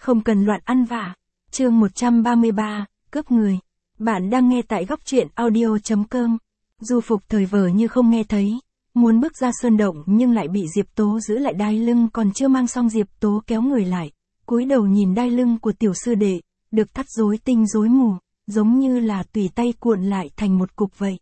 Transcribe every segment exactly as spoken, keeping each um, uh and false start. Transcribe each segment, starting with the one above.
Không cần loạn ăn vạ. Chương một trăm ba mươi ba, cướp người. Bạn đang nghe tại góc truyện audio.com. Du Phục Thời vờ như không nghe thấy, muốn bước ra sơn động nhưng lại bị Diệp Tố giữ lại đai lưng, còn chưa mang xong Diệp Tố kéo người lại, cúi đầu nhìn đai lưng của tiểu sư đệ, được thắt rối tinh rối mù, giống như là tùy tay cuộn lại thành một cục vậy.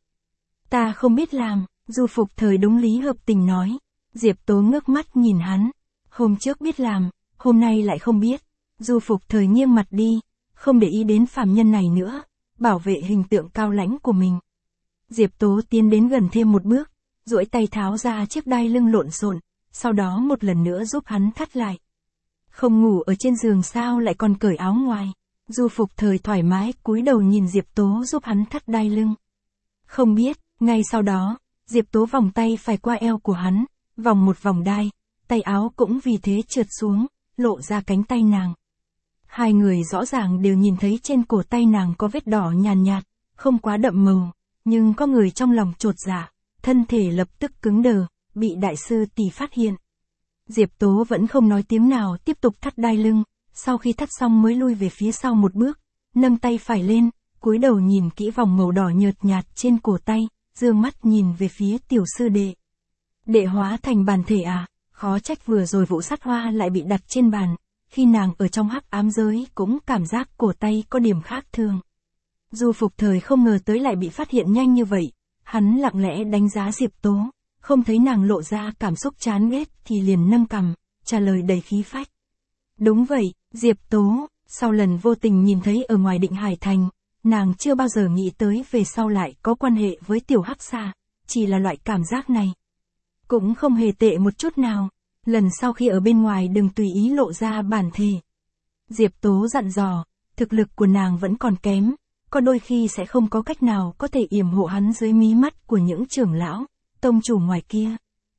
Ta không biết làm, Du Phục Thời đúng lý hợp tình nói. Diệp Tố ngước mắt nhìn hắn. Hôm trước biết làm, hôm nay lại không biết. Du Phục Thời nghiêng mặt đi, không để ý đến phàm nhân này nữa, bảo vệ hình tượng cao lãnh của mình. Diệp Tố tiến đến gần thêm một bước, duỗi tay tháo ra chiếc đai lưng lộn xộn, sau đó một lần nữa giúp hắn thắt lại. Không ngủ ở trên giường sao lại còn cởi áo ngoài. Du Phục Thời thoải mái cúi đầu nhìn Diệp Tố giúp hắn thắt đai lưng. Không biết, ngay sau đó, Diệp Tố vòng tay phải qua eo của hắn, vòng một vòng đai, tay áo cũng vì thế trượt xuống, lộ ra cánh tay nàng. Hai người rõ ràng đều nhìn thấy trên cổ tay nàng có vết đỏ nhàn nhạt, không quá đậm màu, nhưng có người trong lòng chột dạ, thân thể lập tức cứng đờ, bị đại sư tỷ phát hiện. Diệp Tố vẫn không nói tiếng nào, tiếp tục thắt đai lưng, sau khi thắt xong mới lui về phía sau một bước, nâng tay phải lên, cúi đầu nhìn kỹ vòng màu đỏ nhợt nhạt trên cổ tay, dương mắt nhìn về phía tiểu sư đệ. Đệ hóa thành bàn thể à, khó trách vừa rồi vụ sát hoa lại bị đặt trên bàn, khi nàng ở trong hắc ám giới cũng cảm giác cổ tay có điểm khác thường. Du Phục Thời không ngờ tới lại bị phát hiện nhanh như vậy, hắn lặng lẽ đánh giá Diệp Tố, không thấy nàng lộ ra cảm xúc chán ghét thì liền nâng cằm, trả lời đầy khí phách. Đúng vậy, Diệp Tố, sau lần vô tình nhìn thấy ở ngoài Định Hải Thành, nàng chưa bao giờ nghĩ tới về sau lại có quan hệ với tiểu hắc xà, chỉ là loại cảm giác này. Cũng không hề tệ một chút nào, lần sau khi ở bên ngoài đừng tùy ý lộ ra bản thể. Diệp Tố dặn dò, thực lực của nàng vẫn còn kém, có đôi khi sẽ không có cách nào có thể yểm hộ hắn dưới mí mắt của những trưởng lão, tông chủ ngoài kia.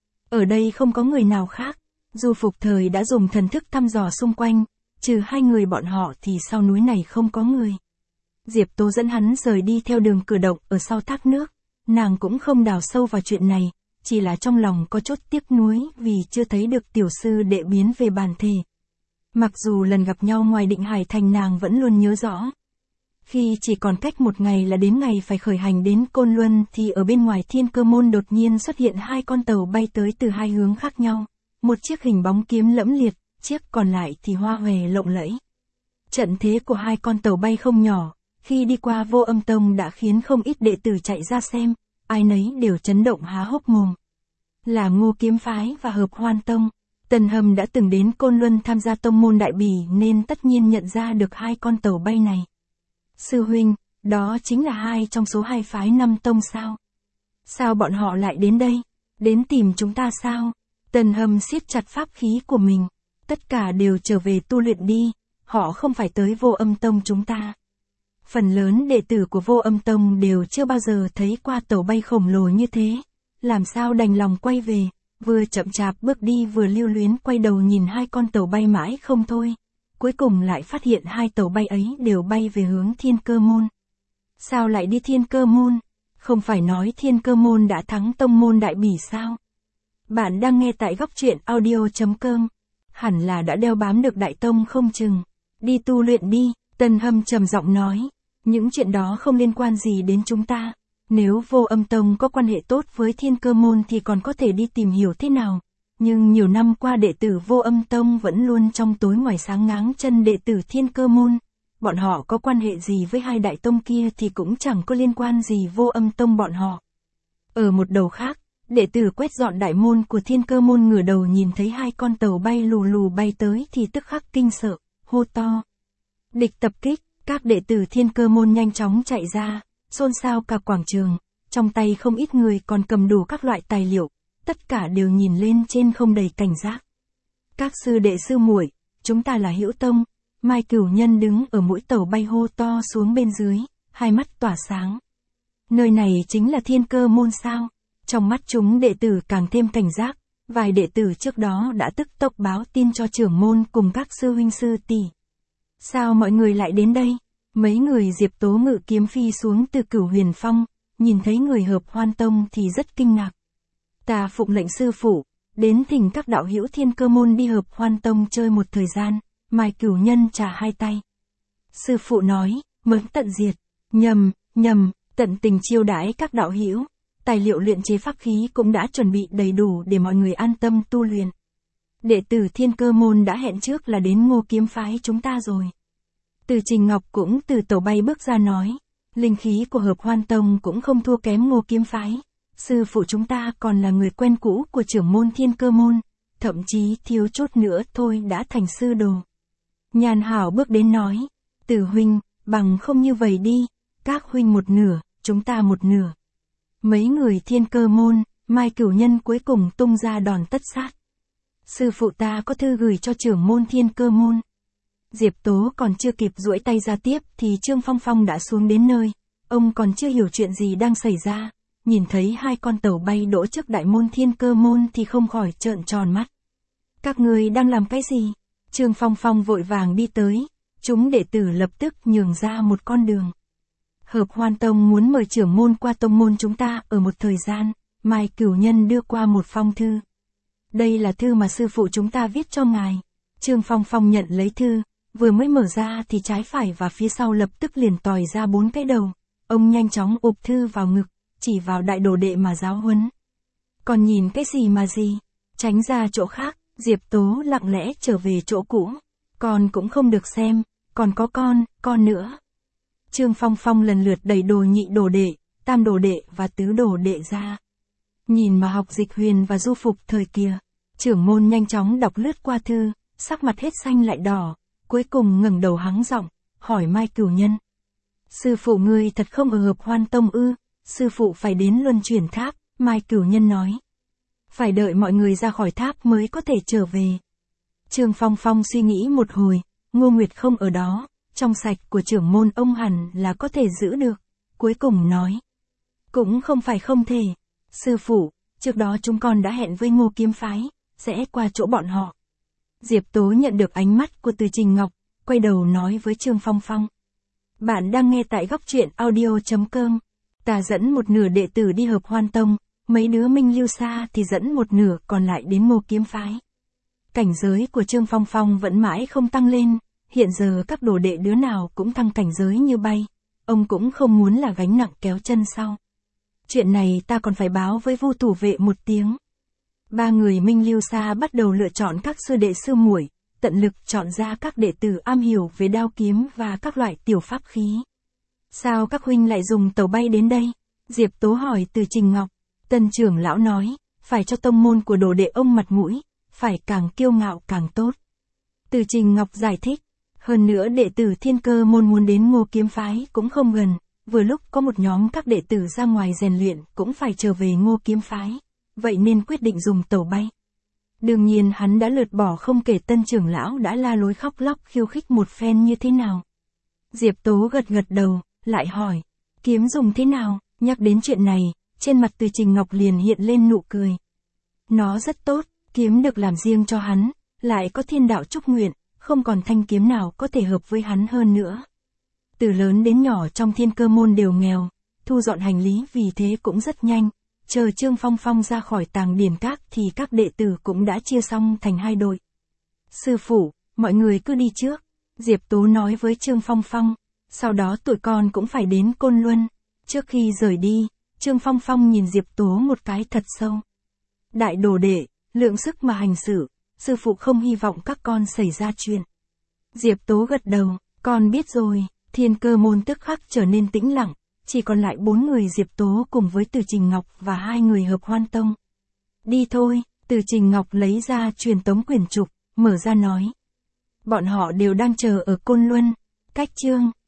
Ở đây không có người nào khác, Du Phục Thời đã dùng thần thức thăm dò xung quanh, trừ hai người bọn họ thì sau núi này không có người. Diệp Tố dẫn hắn rời đi theo đường cửa động ở sau thác nước, nàng cũng không đào sâu vào chuyện này, chỉ là trong lòng có chút tiếc nuối vì chưa thấy được tiểu sư đệ biến về bản thể. Mặc dù lần gặp nhau ngoài Định Hải Thành nàng vẫn luôn nhớ rõ. Khi chỉ còn cách một ngày là đến ngày phải khởi hành đến Côn Luân thì ở bên ngoài Thiên Cơ Môn đột nhiên xuất hiện hai con tàu bay tới từ hai hướng khác nhau. Một chiếc hình bóng kiếm lẫm liệt, chiếc còn lại thì hoa hòe lộng lẫy. Trận thế của hai con tàu bay không nhỏ, khi đi qua Vô Âm Tông đã khiến không ít đệ tử chạy ra xem, ai nấy đều chấn động há hốc mồm. Là Ngô Kiếm Phái và Hợp Hoan Tông, Tần Hầm đã từng đến Côn Luân tham gia tông môn đại bỉ nên tất nhiên nhận ra được hai con tàu bay này. Sư huynh, đó chính là hai trong số hai phái năm tông sao? Sao bọn họ lại đến đây? Đến tìm chúng ta sao? Tần Hầm siết chặt pháp khí của mình. Tất cả đều trở về tu luyện đi, họ không phải tới Vô Âm Tông chúng ta. Phần lớn đệ tử của Vô Âm Tông đều chưa bao giờ thấy qua tàu bay khổng lồ như thế, làm sao đành lòng quay về, vừa chậm chạp bước đi vừa lưu luyến quay đầu nhìn hai con tàu bay mãi không thôi. Cuối cùng lại phát hiện hai tàu bay ấy đều bay về hướng Thiên Cơ Môn. Sao lại đi Thiên Cơ Môn? Không phải nói Thiên Cơ Môn đã thắng tông môn đại bỉ sao? Bạn đang nghe tại góc truyện audio.com. Hẳn là đã đeo bám được đại tông không chừng. Đi tu luyện đi, Tần Hâm trầm giọng nói. Những chuyện đó không liên quan gì đến chúng ta. Nếu Vô Âm Tông có quan hệ tốt với Thiên Cơ Môn thì còn có thể đi tìm hiểu thế nào. Nhưng nhiều năm qua đệ tử Vô Âm Tông vẫn luôn trong tối ngoài sáng ngáng chân đệ tử Thiên Cơ Môn. Bọn họ có quan hệ gì với hai đại tông kia thì cũng chẳng có liên quan gì Vô Âm Tông bọn họ. Ở một đầu khác, đệ tử quét dọn đại môn của Thiên Cơ Môn ngửa đầu nhìn thấy hai con tàu bay lù lù bay tới thì tức khắc kinh sợ, hô to. Địch tập kích, các đệ tử Thiên Cơ Môn nhanh chóng chạy ra, xôn xao cả quảng trường, trong tay không ít người còn cầm đủ các loại tài liệu. Tất cả đều nhìn lên trên không đầy cảnh giác. Các sư đệ sư muội, chúng ta là Hữu Tông. Mai Cửu Nhân đứng ở mũi tàu bay hô to xuống bên dưới, hai mắt tỏa sáng. Nơi này chính là Thiên Cơ Môn sao? Trong mắt chúng đệ tử càng thêm cảnh giác, vài đệ tử trước đó đã tức tốc báo tin cho trưởng môn cùng các sư huynh sư tỷ. Sao mọi người lại đến đây? Mấy người Diệp Tố ngự kiếm phi xuống từ Cửu Huyền Phong, nhìn thấy người Hợp Hoan Tông thì rất kinh ngạc. Ta phụng lệnh sư phụ, đến thỉnh các đạo hữu Thiên Cơ Môn đi Hợp Hoan Tông chơi một thời gian, Mai Cửu Nhân trả hai tay. Sư phụ nói, mớn tận diệt. Nhầm, nhầm, tận tình chiêu đãi các đạo hữu. Tài liệu luyện chế pháp khí cũng đã chuẩn bị đầy đủ để mọi người an tâm tu luyện. Đệ tử Thiên Cơ môn đã hẹn trước là đến Ngô kiếm phái chúng ta rồi. Từ Trình Ngọc cũng từ tổ bay bước ra nói. Linh khí của Hợp Hoan Tông cũng không thua kém Ngô kiếm phái. Sư phụ chúng ta còn là người quen cũ của trưởng môn Thiên Cơ môn. Thậm chí thiếu chút nữa thôi đã thành sư đồ. Nhàn Hảo bước đến nói. Từ huynh, bằng không như vậy đi. Các huynh một nửa, chúng ta một nửa. Mấy người Thiên Cơ môn, Mai Cửu Nhân cuối cùng tung ra đòn tất sát. Sư phụ ta có thư gửi cho trưởng môn Thiên Cơ môn. Diệp Tố còn chưa kịp duỗi tay ra tiếp thì Trương Phong Phong đã xuống đến nơi. Ông còn chưa hiểu chuyện gì đang xảy ra. Nhìn thấy hai con tàu bay đỗ trước đại môn Thiên Cơ môn thì không khỏi trợn tròn mắt. Các người đang làm cái gì? Trương Phong Phong vội vàng đi tới. Chúng đệ tử lập tức nhường ra một con đường. Hợp Hoan Tông muốn mời trưởng môn qua tông môn chúng ta ở một thời gian. Mai Cửu Nhân đưa qua một phong thư. Đây là thư mà sư phụ chúng ta viết cho ngài. Trương Phong Phong nhận lấy thư. Vừa mới mở ra thì trái phải và phía sau lập tức liền tòi ra bốn cái đầu. Ông nhanh chóng ụp thư vào ngực, chỉ vào đại đồ đệ mà giáo huấn. Còn nhìn cái gì mà gì? Tránh ra chỗ khác, Diệp Tố lặng lẽ trở về chỗ cũ. Con cũng không được xem, còn có con, con nữa. Trương Phong Phong lần lượt đẩy đồ nhị đồ đệ, tam đồ đệ và tứ đồ đệ ra. Nhìn mà học Dịch Huyền và Du Phục thời kia, trưởng môn nhanh chóng đọc lướt qua thư, sắc mặt hết xanh lại đỏ, cuối cùng ngẩng đầu hắng giọng, hỏi Mai Cửu Nhân. Sư phụ ngươi thật không ở Hợp Hoan Tông ư? Sư phụ phải đến Luân Chuyển Tháp, Mai Cửu Nhân nói. Phải đợi mọi người ra khỏi tháp mới có thể trở về. Trương Phong Phong suy nghĩ một hồi, Ngô Nguyệt không ở đó, trong sạch của trưởng môn ông hẳn là có thể giữ được. Cuối cùng nói. Cũng không phải không thể. Sư phụ, trước đó chúng con đã hẹn với Ngô kiếm phái, sẽ qua chỗ bọn họ. Diệp Tố nhận được ánh mắt của Từ Trình Ngọc, quay đầu nói với Trương Phong Phong. Bạn đang nghe tại góc truyện audio.com. Ta dẫn một nửa đệ tử đi Hợp Hoan Tông, mấy đứa Minh Lưu Sa thì dẫn một nửa còn lại đến Ngô kiếm phái. Cảnh giới của Trương Phong Phong vẫn mãi không tăng lên, hiện giờ các đồ đệ đứa nào cũng thăng cảnh giới như bay. Ông cũng không muốn là gánh nặng kéo chân sau. Chuyện này ta còn phải báo với Vu thủ vệ một tiếng. Ba người Minh Lưu Sa bắt đầu lựa chọn các sư đệ sư muội, tận lực chọn ra các đệ tử am hiểu về đao kiếm và các loại tiểu pháp khí. Sao các huynh lại dùng tàu bay đến đây? Diệp Tố hỏi Từ Trình Ngọc. Tân trưởng lão nói, phải cho tông môn của đồ đệ ông mặt mũi, phải càng kiêu ngạo càng tốt. Từ Trình Ngọc giải thích, hơn nữa đệ tử Thiên Cơ môn muốn đến Ngô kiếm phái cũng không gần, vừa lúc có một nhóm các đệ tử ra ngoài rèn luyện cũng phải trở về Ngô kiếm phái, vậy nên quyết định dùng tàu bay. Đương nhiên hắn đã lượt bỏ không kể tân trưởng lão đã la lối khóc lóc khiêu khích một phen như thế nào. Diệp Tố gật gật đầu, lại hỏi, kiếm dùng thế nào? Nhắc đến chuyện này, trên mặt Từ Trình Ngọc liền hiện lên nụ cười. Nó rất tốt, kiếm được làm riêng cho hắn, lại có thiên đạo chúc nguyện, không còn thanh kiếm nào có thể hợp với hắn hơn nữa. Từ lớn đến nhỏ trong Thiên Cơ môn đều nghèo, thu dọn hành lý vì thế cũng rất nhanh. Chờ Trương Phong Phong ra khỏi tàng điển các thì các đệ tử cũng đã chia xong thành hai đội. Sư phụ, mọi người cứ đi trước. Diệp Tố nói với Trương Phong Phong. Sau đó tụi con cũng phải đến Côn Luân. Trước khi rời đi, Trương Phong Phong nhìn Diệp Tố một cái thật sâu. Đại đồ đệ, lượng sức mà hành xử, sư phụ không hy vọng các con xảy ra chuyện. Diệp Tố gật đầu, con biết rồi. Thiên Cơ môn tức khắc trở nên tĩnh lặng. Chỉ còn lại bốn người Diệp Tố cùng với Từ Trình Ngọc và hai người Hợp Hoan Tông. Đi thôi, Từ Trình Ngọc lấy ra truyền tống quyển trục, mở ra nói. Bọn họ đều đang chờ ở Côn Luân. Cách Trương,